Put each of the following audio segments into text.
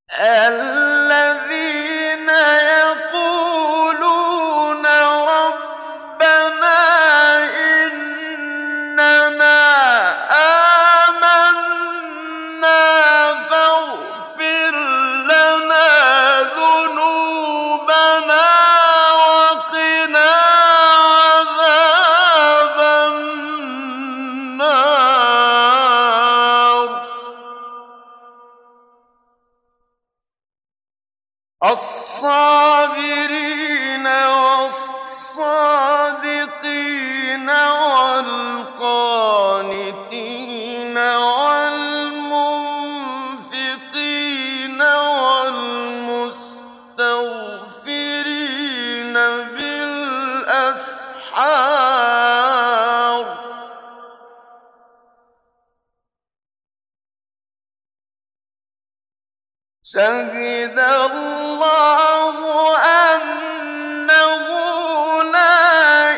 الذين يقولون ربنا إننا آمنا فاغفر لنا ذنوبنا وقنا عذاب النار الصابرين والصادقين والقانتين والمنفقين والمستغفرين بالأسحار شهد الله أنه لا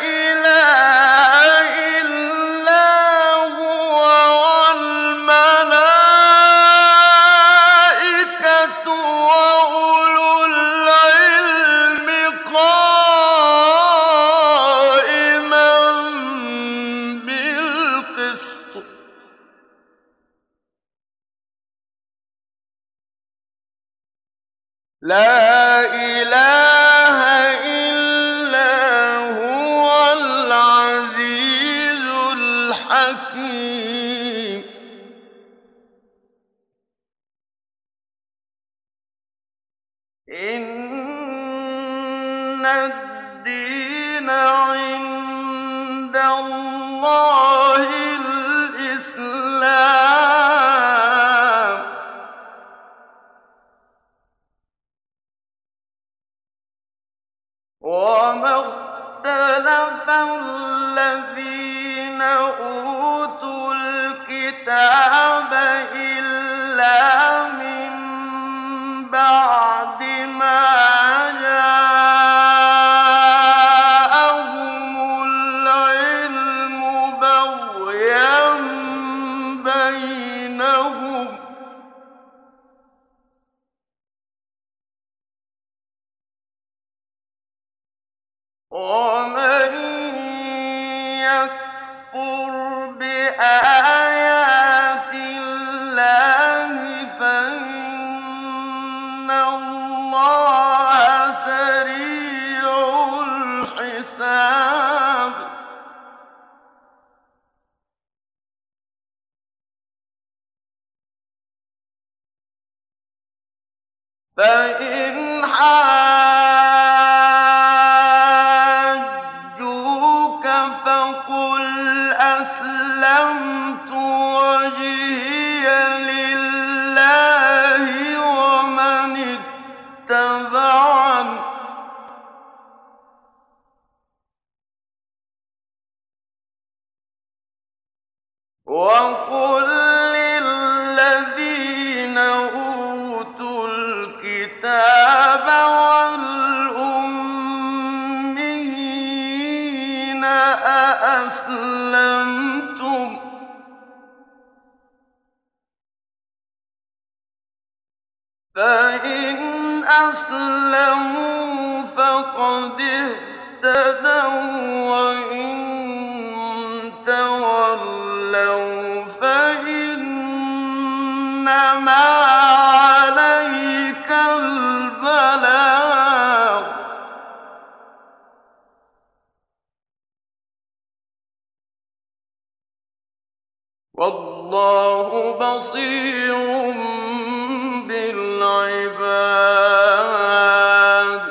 إله إلا هو والملائكة وأولو العلم قائما بالقسط لا إله إلا هو العزيز الحكيم إن الدين عند الله الإسلام وما اختلف الذين أوتوا الكتاب إلا من بعد ما جاءهم العلم بغيا بينهم ومن يكفر بآيات الله فإن الله سريع الحساب فإن حاجوك فقل أسلمت وجهي لله ومن اتبعني وقل للذين أوتوا الكتاب والأميين أأسلمتم فإن أسلموا فقد اهتدوا وإن تولوا فإنما عليك البلاغ والله بصير بالعباد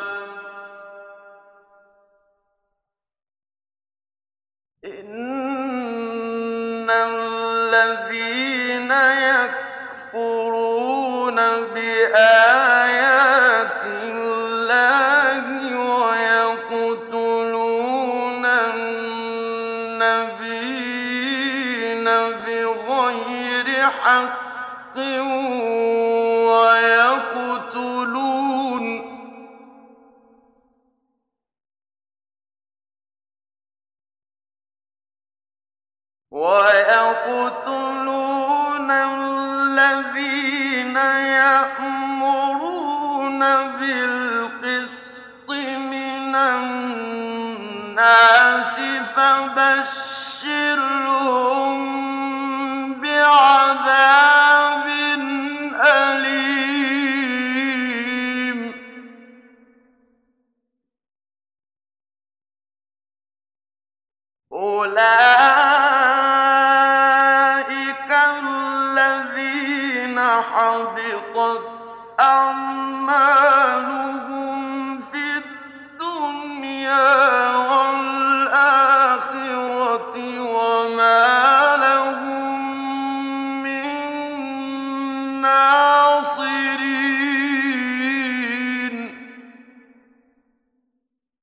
إن الذين يكفرون بآيات الله ويقتلون النبيين بغير حق ويقتلون الَّذِينَ يَأْمُرُونَ بِالْقِسْطِ مِنَ النَّاسِ فَبَشِّرْهُم بِعَذَابٍ أَلِيمٍ أُولَٰئِكَ